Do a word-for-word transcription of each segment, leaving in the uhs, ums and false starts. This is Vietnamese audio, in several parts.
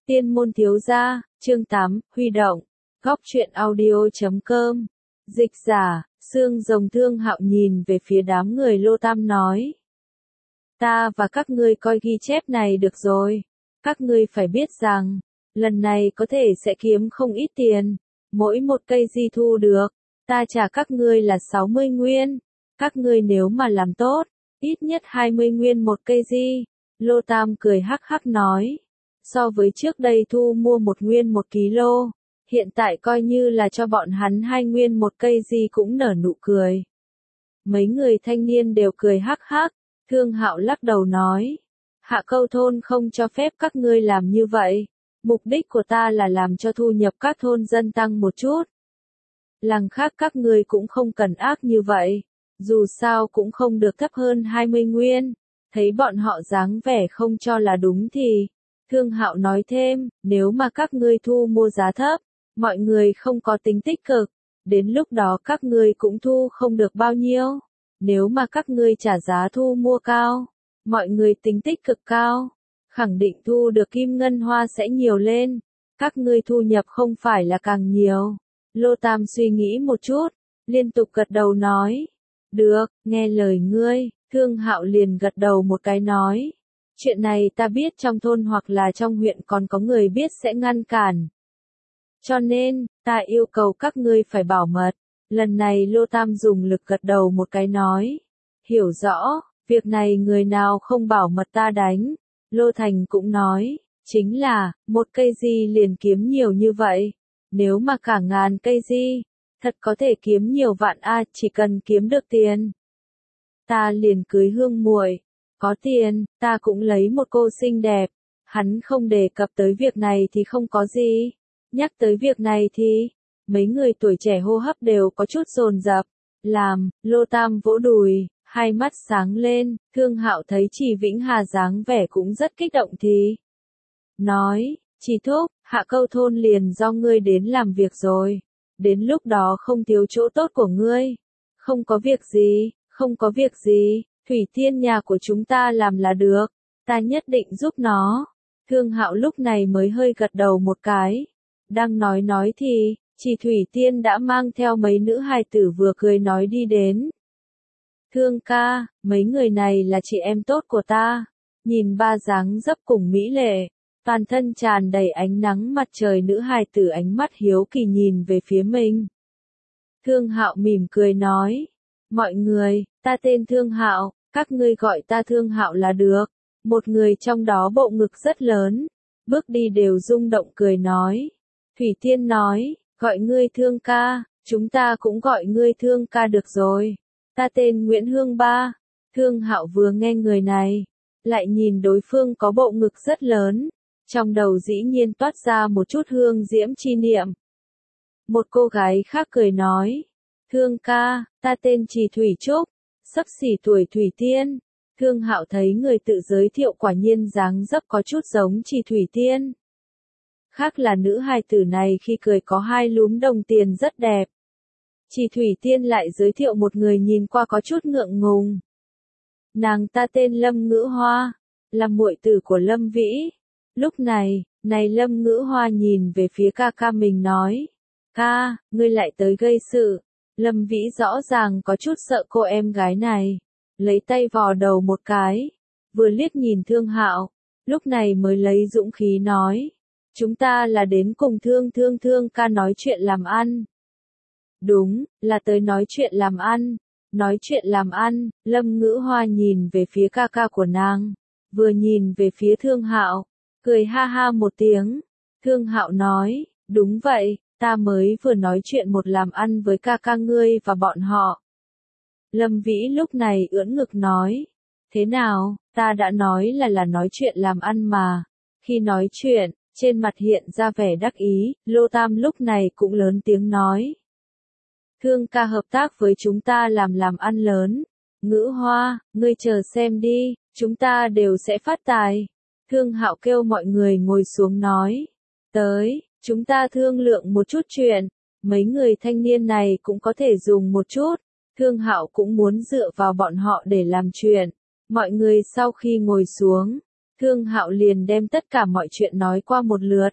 Tiên môn thiếu gia, chương tám, huy động. Góc truyện audio chấm com. Dịch giả, Xương Rồng Thương Hạo nhìn về phía đám người Lô Tam nói. Ta và các ngươi coi ghi chép này được rồi. Các ngươi phải biết rằng, lần này có thể sẽ kiếm không ít tiền. Mỗi một cây di thu được, ta trả các ngươi là sáu mươi nguyên. Các ngươi nếu mà làm tốt, ít nhất hai mươi nguyên một cây di. Lô Tam cười hắc hắc nói. So với trước đây thu mua một nguyên một ký lô, hiện tại coi như là cho bọn hắn hai nguyên một cây gì cũng nở nụ cười. Mấy người thanh niên đều cười hắc hắc, Thương Hạo lắc đầu nói, Hạ Câu thôn không cho phép các ngươi làm như vậy, mục đích của ta là làm cho thu nhập các thôn dân tăng một chút. Làng khác các ngươi cũng không cần ác như vậy, dù sao cũng không được thấp hơn hai mươi nguyên, thấy bọn họ dáng vẻ không cho là đúng thì... Thương Hạo nói thêm, nếu mà các ngươi thu mua giá thấp, mọi người không có tính tích cực, đến lúc đó các ngươi cũng thu không được bao nhiêu. Nếu mà các ngươi trả giá thu mua cao, mọi người tính tích cực cao, khẳng định thu được kim ngân hoa sẽ nhiều lên, các ngươi thu nhập không phải là càng nhiều. Lô Tam suy nghĩ một chút, liên tục gật đầu nói, được, nghe lời ngươi, Thương Hạo liền gật đầu một cái nói. Chuyện này ta biết trong thôn hoặc là trong huyện còn có người biết sẽ ngăn cản. Cho nên, ta yêu cầu các ngươi phải bảo mật. Lần này Lô Tam dùng lực gật đầu một cái nói. Hiểu rõ, việc này người nào không bảo mật ta đánh. Lô Thành cũng nói, chính là, một cây di liền kiếm nhiều như vậy. Nếu mà cả ngàn cây di, thật có thể kiếm nhiều vạn a, chỉ cần kiếm được tiền. Ta liền cưới hương muội. Có tiền, ta cũng lấy một cô xinh đẹp. Hắn không đề cập tới việc này thì không có gì. Nhắc tới việc này thì, mấy người tuổi trẻ hô hấp đều có chút dồn dập. Làm, Lô Tam vỗ đùi, hai mắt sáng lên, Thương Hạo thấy Trì Vĩnh Hà dáng vẻ cũng rất kích động thì. Nói, Trì thúc, Hạ Câu thôn liền do ngươi đến làm việc rồi. Đến lúc đó không thiếu chỗ tốt của ngươi. Không có việc gì, không có việc gì. Thủy Tiên nhà của chúng ta làm là được, ta nhất định giúp nó. Thương Hạo lúc này mới hơi gật đầu một cái. Đang nói nói thì, chị Thủy Tiên đã mang theo mấy nữ hài tử vừa cười nói đi đến. Thương ca, mấy người này là chị em tốt của ta. Nhìn ba dáng dấp cùng mỹ lệ, toàn thân tràn đầy ánh nắng mặt trời nữ hài tử ánh mắt hiếu kỳ nhìn về phía mình. Thương Hạo mỉm cười nói, mọi người, ta tên Thương Hạo. Các ngươi gọi ta Thương Hạo là được. Một người trong đó bộ ngực rất lớn. Bước đi đều rung động cười nói. Thủy Tiên nói, gọi ngươi Thương ca, chúng ta cũng gọi ngươi Thương ca được rồi. Ta tên Nguyễn Hương Ba. Thương Hạo vừa nghe người này, lại nhìn đối phương có bộ ngực rất lớn. Trong đầu dĩ nhiên toát ra một chút hương diễm chi niệm. Một cô gái khác cười nói. Thương ca, ta tên Trì Thủy Trúc. Sắp xỉ tuổi Thủy Tiên, Thương Hạo thấy người tự giới thiệu quả nhiên dáng dấp có chút giống Trì Thủy Tiên. Khác là nữ hài tử này khi cười có hai lúm đồng tiền rất đẹp. Trì Thủy Tiên lại giới thiệu một người nhìn qua có chút ngượng ngùng. Nàng ta tên Lâm Ngữ Hoa, là muội tử của Lâm Vĩ. Lúc này, này Lâm Ngữ Hoa nhìn về phía ca ca mình nói, ca, ngươi lại tới gây sự. Lâm Vĩ rõ ràng có chút sợ cô em gái này, lấy tay vò đầu một cái, vừa liếc nhìn Thương Hạo, lúc này mới lấy dũng khí nói, chúng ta là đến cùng Thương Thương Thương ca nói chuyện làm ăn. Đúng, là tới nói chuyện làm ăn, nói chuyện làm ăn, Lâm Ngữ Hoa nhìn về phía ca ca của nàng, vừa nhìn về phía Thương Hạo, cười ha ha một tiếng, Thương Hạo nói, đúng vậy. Ta mới vừa nói chuyện một làm ăn với ca ca ngươi và bọn họ. Lâm Vĩ lúc này ưỡn ngực nói. Thế nào, ta đã nói là là nói chuyện làm ăn mà. Khi nói chuyện, trên mặt hiện ra vẻ đắc ý, Lô Tam lúc này cũng lớn tiếng nói. Thương ca hợp tác với chúng ta làm làm ăn lớn. Ngữ Hoa, ngươi chờ xem đi, chúng ta đều sẽ phát tài. Thương Hạo kêu mọi người ngồi xuống nói. Tới. Chúng ta thương lượng một chút chuyện, mấy người thanh niên này cũng có thể dùng một chút, Thương Hạo cũng muốn dựa vào bọn họ để làm chuyện. Mọi người sau khi ngồi xuống, Thương Hạo liền đem tất cả mọi chuyện nói qua một lượt.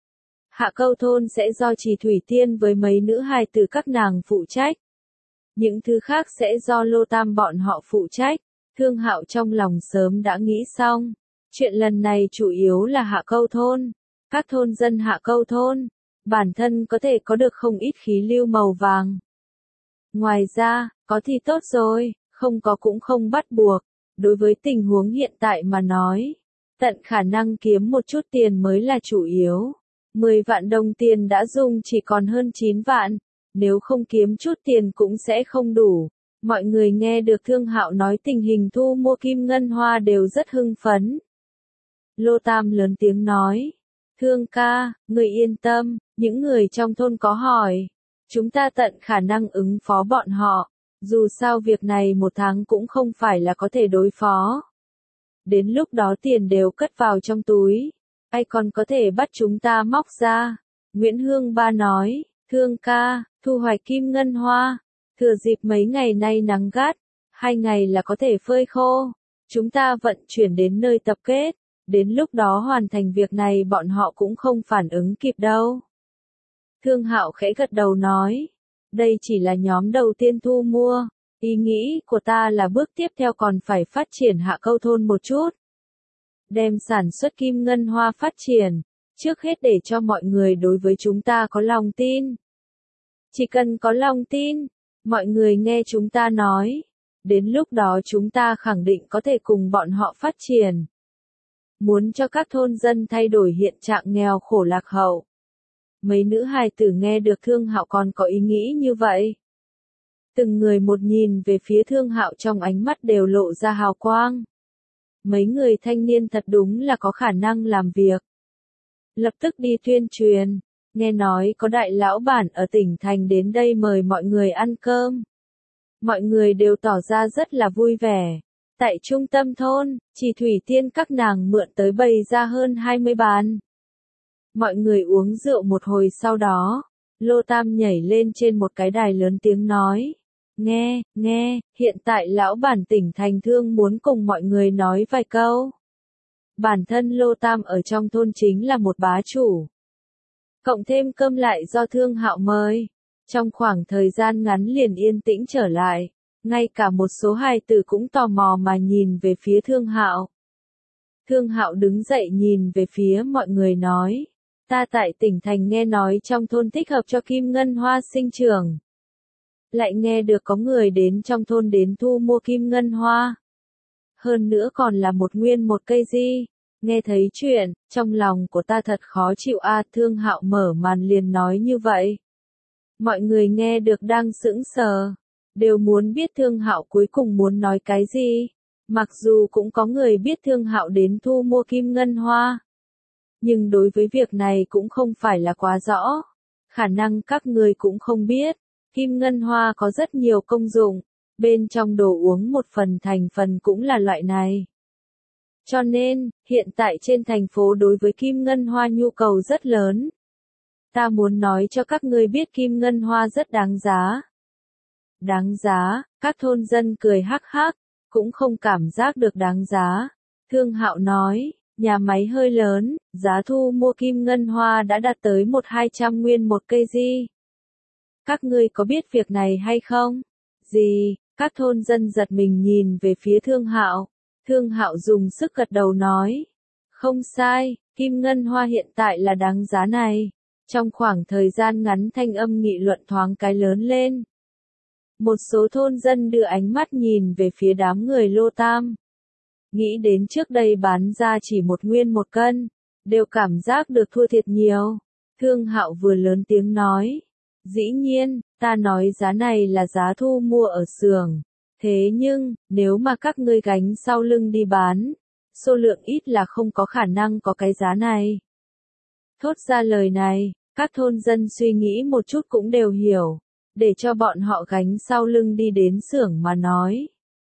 Hạ Câu thôn sẽ do Trì Thủy Tiên với mấy nữ hài tử các nàng phụ trách. Những thứ khác sẽ do Lô Tam bọn họ phụ trách. Thương Hạo trong lòng sớm đã nghĩ xong. Chuyện lần này chủ yếu là Hạ Câu thôn. Các thôn dân Hạ Câu thôn, bản thân có thể có được không ít khí lưu màu vàng. Ngoài ra, có thì tốt rồi, không có cũng không bắt buộc. Đối với tình huống hiện tại mà nói, tận khả năng kiếm một chút tiền mới là chủ yếu. mười vạn đồng tiền đã dùng chỉ còn hơn chín vạn, nếu không kiếm chút tiền cũng sẽ không đủ. Mọi người nghe được Thương Hạo nói tình hình thu mua kim ngân hoa đều rất hưng phấn. Lô Tam lớn tiếng nói, Thương ca, người yên tâm, những người trong thôn có hỏi. Chúng ta tận khả năng ứng phó bọn họ, dù sao việc này một tháng cũng không phải là có thể đối phó. Đến lúc đó tiền đều cất vào trong túi, ai còn có thể bắt chúng ta móc ra. Nguyễn Hương Ba nói, Thương ca, thu hoạch kim ngân hoa, thừa dịp mấy ngày nay nắng gắt, hai ngày là có thể phơi khô. Chúng ta vận chuyển đến nơi tập kết, đến lúc đó hoàn thành việc này bọn họ cũng không phản ứng kịp đâu. Thương Hạo khẽ gật đầu nói, đây chỉ là nhóm đầu tiên thu mua, ý nghĩ của ta là bước tiếp theo còn phải phát triển Hạ Câu thôn một chút. Đem sản xuất kim ngân hoa phát triển, trước hết để cho mọi người đối với chúng ta có lòng tin. Chỉ cần có lòng tin, mọi người nghe chúng ta nói, đến lúc đó chúng ta khẳng định có thể cùng bọn họ phát triển. Muốn cho các thôn dân thay đổi hiện trạng nghèo khổ lạc hậu. Mấy nữ hài tử nghe được Thương Hạo còn có ý nghĩ như vậy. Từng người một nhìn về phía Thương Hạo trong ánh mắt đều lộ ra hào quang. Mấy người thanh niên thật đúng là có khả năng làm việc. Lập tức đi tuyên truyền, nghe nói có đại lão bản ở tỉnh thành đến đây mời mọi người ăn cơm. Mọi người đều tỏ ra rất là vui vẻ. Tại trung tâm thôn, Trì Thủy Tiên các nàng mượn tới bày ra hơn hai mươi bàn. Mọi người uống rượu một hồi sau đó, Lô Tam nhảy lên trên một cái đài lớn tiếng nói. Nghe, nghe, hiện tại lão bản tỉnh thành thương muốn cùng mọi người nói vài câu. Bản thân Lô Tam ở trong thôn chính là một bá chủ. Cộng thêm cơm lại do Thương Hạo mời. Trong khoảng thời gian ngắn liền yên tĩnh trở lại. Ngay cả một số hài tử cũng tò mò mà nhìn về phía Thương Hạo. Thương Hạo đứng dậy nhìn về phía mọi người nói. Ta tại tỉnh thành nghe nói trong thôn thích hợp cho kim ngân hoa sinh trưởng. Lại nghe được có người đến trong thôn đến thu mua kim ngân hoa. Hơn nữa còn là một nguyên một cây di. Nghe thấy chuyện, trong lòng của ta thật khó chịu a. Thương Hạo mở màn liền nói như vậy. Mọi người nghe được đang sững sờ. Đều muốn biết Thương Hạo cuối cùng muốn nói cái gì. Mặc dù cũng có người biết Thương Hạo đến thu mua kim ngân hoa. Nhưng đối với việc này cũng không phải là quá rõ. Khả năng các người cũng không biết. Kim ngân hoa có rất nhiều công dụng. Bên trong đồ uống một phần thành phần cũng là loại này. Cho nên, hiện tại trên thành phố đối với kim ngân hoa nhu cầu rất lớn. Ta muốn nói cho các ngươi biết kim ngân hoa rất đáng giá. Đáng giá, các thôn dân cười hắc hắc, cũng không cảm giác được đáng giá. Thương Hạo nói, nhà máy hơi lớn, giá thu mua kim ngân hoa đã đạt tới một hai trăm nguyên một cây di. Các ngươi có biết việc này hay không? Gì? Các thôn dân giật mình nhìn về phía Thương Hạo. Thương Hạo dùng sức gật đầu nói. Không sai, kim ngân hoa hiện tại là đáng giá này. Trong khoảng thời gian ngắn thanh âm nghị luận thoáng cái lớn lên. Một số thôn dân đưa ánh mắt nhìn về phía đám người Lô Tam. Nghĩ đến trước đây bán ra chỉ một nguyên một cân, đều cảm giác được thua thiệt nhiều. Thương Hạo vừa lớn tiếng nói. Dĩ nhiên, ta nói giá này là giá thu mua ở xưởng. Thế nhưng, nếu mà các ngươi gánh sau lưng đi bán, số lượng ít là không có khả năng có cái giá này. Thốt ra lời này, các thôn dân suy nghĩ một chút cũng đều hiểu, để cho bọn họ gánh sau lưng đi đến xưởng mà nói.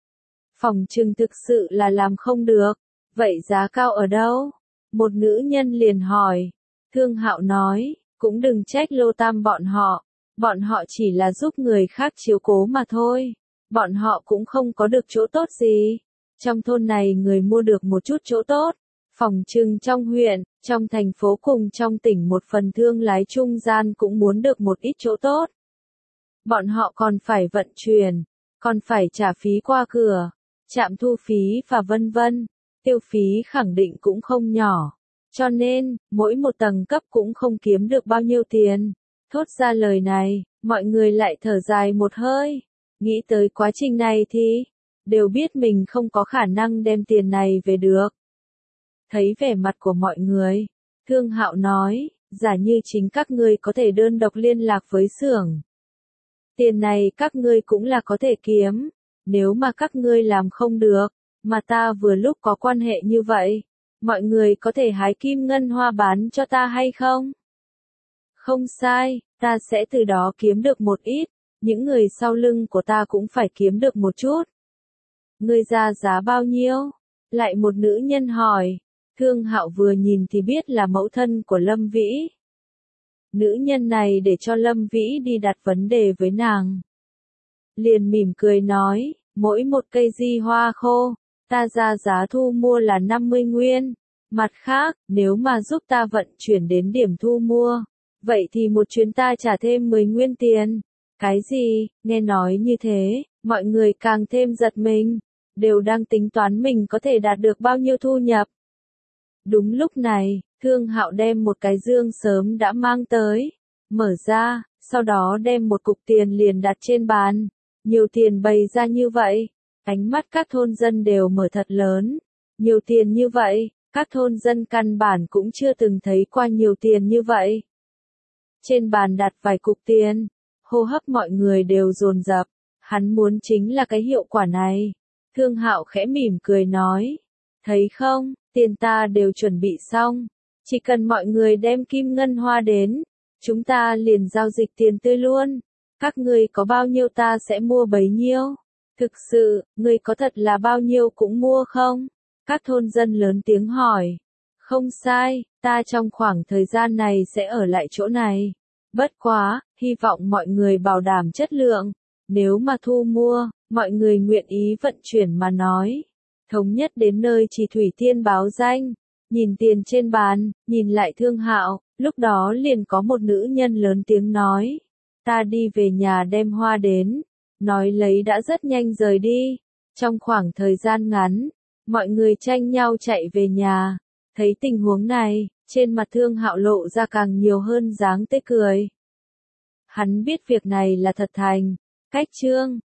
Phòng trừng thực sự là làm không được, vậy giá cao ở đâu? Một nữ nhân liền hỏi. Thương Hạo nói, cũng đừng trách Lô Tam bọn họ, bọn họ chỉ là giúp người khác chiếu cố mà thôi. Bọn họ cũng không có được chỗ tốt gì. Trong thôn này người mua được một chút chỗ tốt, Phòng trưng trong huyện, trong thành phố cùng trong tỉnh một phần thương lái trung gian cũng muốn được một ít chỗ tốt. Bọn họ còn phải vận chuyển, còn phải trả phí qua cửa, trạm thu phí và vân vân, tiêu phí khẳng định cũng không nhỏ. Cho nên, mỗi một tầng cấp cũng không kiếm được bao nhiêu tiền. Thốt ra lời này, mọi người lại thở dài một hơi. Nghĩ tới quá trình này thì, đều biết mình không có khả năng đem tiền này về được. Thấy vẻ mặt của mọi người, Thương Hạo nói, giả như chính các ngươi có thể đơn độc liên lạc với xưởng. Tiền này các ngươi cũng là có thể kiếm, nếu mà các ngươi làm không được, mà ta vừa lúc có quan hệ như vậy, mọi người có thể hái kim ngân hoa bán cho ta hay không? Không sai, ta sẽ từ đó kiếm được một ít, những người sau lưng của ta cũng phải kiếm được một chút. Ngươi ra giá bao nhiêu? Lại một nữ nhân hỏi. Thương Hạo vừa nhìn thì biết là mẫu thân của Lâm Vĩ. Nữ nhân này để cho Lâm Vĩ đi đặt vấn đề với nàng. Liền mỉm cười nói, mỗi một cây di hoa khô, ta ra giá thu mua là năm mươi nguyên. Mặt khác, nếu mà giúp ta vận chuyển đến điểm thu mua, vậy thì một chuyến ta trả thêm mười nguyên tiền. Cái gì? Nghe nói như thế, mọi người càng thêm giật mình, đều đang tính toán mình có thể đạt được bao nhiêu thu nhập. Đúng lúc này, Thương Hạo đem một cái dương sớm đã mang tới, mở ra, sau đó đem một cục tiền liền đặt trên bàn. Nhiều tiền bày ra như vậy, ánh mắt các thôn dân đều mở thật lớn. Nhiều tiền như vậy, các thôn dân căn bản cũng chưa từng thấy qua nhiều tiền như vậy. Trên bàn đặt vài cục tiền, hô hấp mọi người đều dồn dập, hắn muốn chính là cái hiệu quả này. Thương Hạo khẽ mỉm cười nói, thấy không, tiền ta đều chuẩn bị xong, chỉ cần mọi người đem kim ngân hoa đến, chúng ta liền giao dịch tiền tươi luôn, các ngươi có bao nhiêu ta sẽ mua bấy nhiêu. Thực sự, ngươi có thật là bao nhiêu cũng mua không? Các thôn dân lớn tiếng hỏi. Không sai, ta trong khoảng thời gian này sẽ ở lại chỗ này. Bất quá, hy vọng mọi người bảo đảm chất lượng. Nếu mà thu mua, mọi người nguyện ý vận chuyển mà nói. Thống nhất đến nơi chỉ Thủy Tiên báo danh. Nhìn tiền trên bàn, nhìn lại Thương Hạo, lúc đó liền có một nữ nhân lớn tiếng nói. Ta đi về nhà đem hoa đến. Nói lấy đã rất nhanh rời đi. Trong khoảng thời gian ngắn, mọi người tranh nhau chạy về nhà. Thấy tình huống này, trên mặt Thương Hạo lộ ra càng nhiều hơn dáng tươi cười. Hắn biết việc này là thật thành. Cách chương